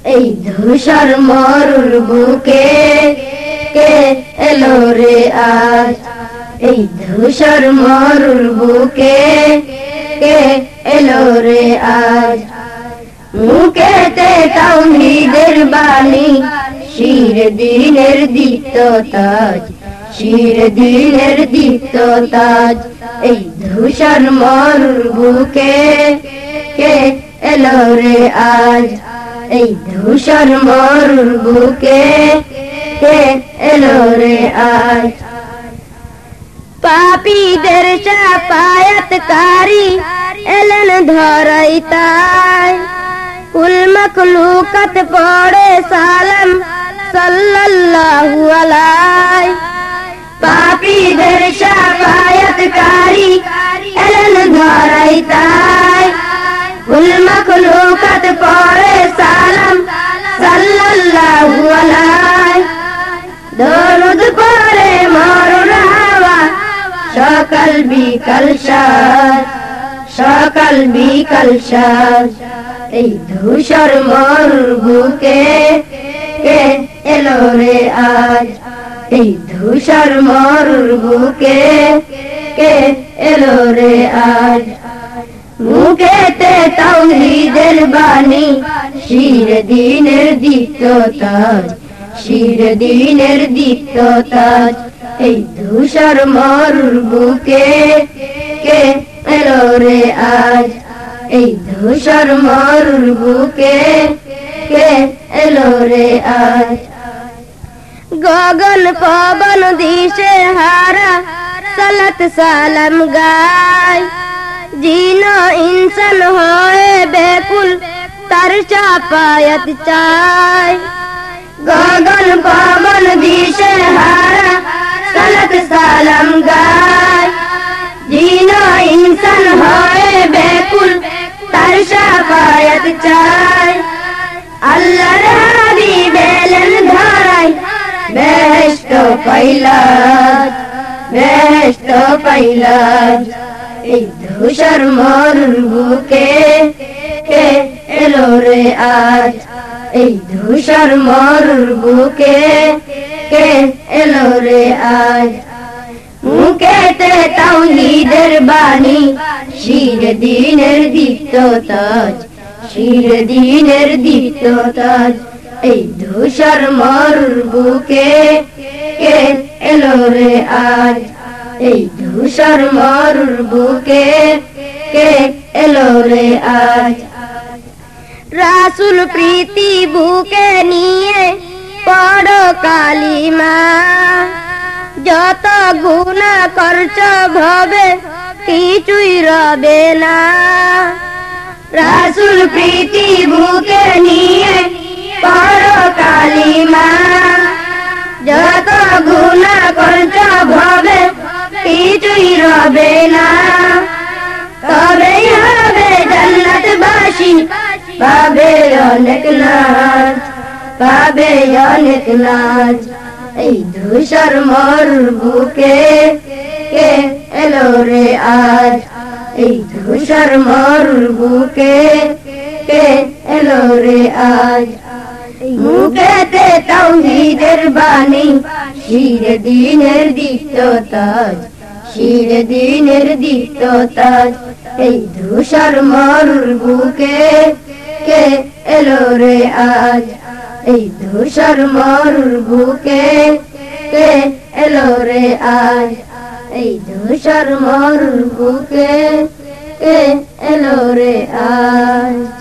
এই ধূসর মরুর বুকে কে এলো রে আজ, এই ধূসর মরুর বুকে কে এলো রে আজ। মুখেতে তাওহীদের বাণী, শির দ্বীনের দীপ্ত তাজ, শির দ্বীনের দীপ্ত তাজ। এই ধূসর মরুর বুকে কে এলো রে আজ, এই ধূসর মরুর বুকে কে এলো রে আজ। পাপীদের শাফায়াতকারী এলেন ধরাই তাই, কুল মখলুকাত পড়ে সালাম সাল্লাল্লাহু আলাইহি। পাপীদের শাফায়াতকারী এলেন ধরাই তাই, কুল মখলুকাত পড়ে সালাম সাল্লাল্লাহু আলাইহি। দরুদ পড়ে মরুর হাওয়া সকাল বিকাল সাজ, সকাল বিকাল সাজ। এই ধূসর মরুর বুকে কে এলো রে আজ, এই ধূসর মরুর বুকে কে এলো রে আজ। মুখেতে তাওহীদের বাণী, শির দ্বীনের দীপ্ত তাজ, শির দ্বীনের দীপ্ত তাজ। এই ধূসর মরুর বুকে কে এলো রে আজ, এই ধূসর মরুর বুকে কে এলো রে আজ। গগন পবন দিশে হারা সালাত সালাম গায়, জিন ইনসান হয়ে বেকুল তার শাফায়াত চায়। গগন পবন দিশে হারা সালাত সালাম গায়, জিন ইনসান হয়ে বেকুল তার শাফায়াত চায়। আল্লাহর হাবিব এলেন ধরাই বেহেশত পাইলাজ, বেহেশত পাইলাজ। এই ধূসর মরুর বুকে কে এলো রে আজ, এই ধূসর মরুর বুকে কে এলো রে আজ। মুখেতে তাওহীদের বাণী, শির দ্বীনের দীপ্ত তাজ, শির দ্বীনের দীপ্ত তাজ। এই ধূসর মরুর বুকে কে এলো রে আজ, এই ধূসর মরুর বুকে কে এলো রে আজ। রাসূল প্রীতি বুকে নিয়ে পড়ো কালিমা, যত গুনাহ করছো ভবে কিছুই রবে না। রাসূল প্রীতি বুকে নিয়ে পড়ো কালিমা, যত গুনাহ করছো ভবে কিছুই রবে না। তবেই হবে জান্নাতবাসী, পাবে অনেক নাজ, পাবে অনেক নাজ। এই ধূসর মরুর বুকে কে এলো রে আজ, এই ধূসর মরুর বুকে কে এলো রে আজ। মুখেতে তাওহীদের বাণী, শির দ্বীনের দীপ্ত তাজ, শির দ্বীনের দীপ্ত তাজ। এই ধূসর মরুর বুকে কে এলো রে আজ, এই ধূসর মরুর বুকে কে এলো রে আজ, এই ধূসর মরুর বুকে কে এলো রে আজ।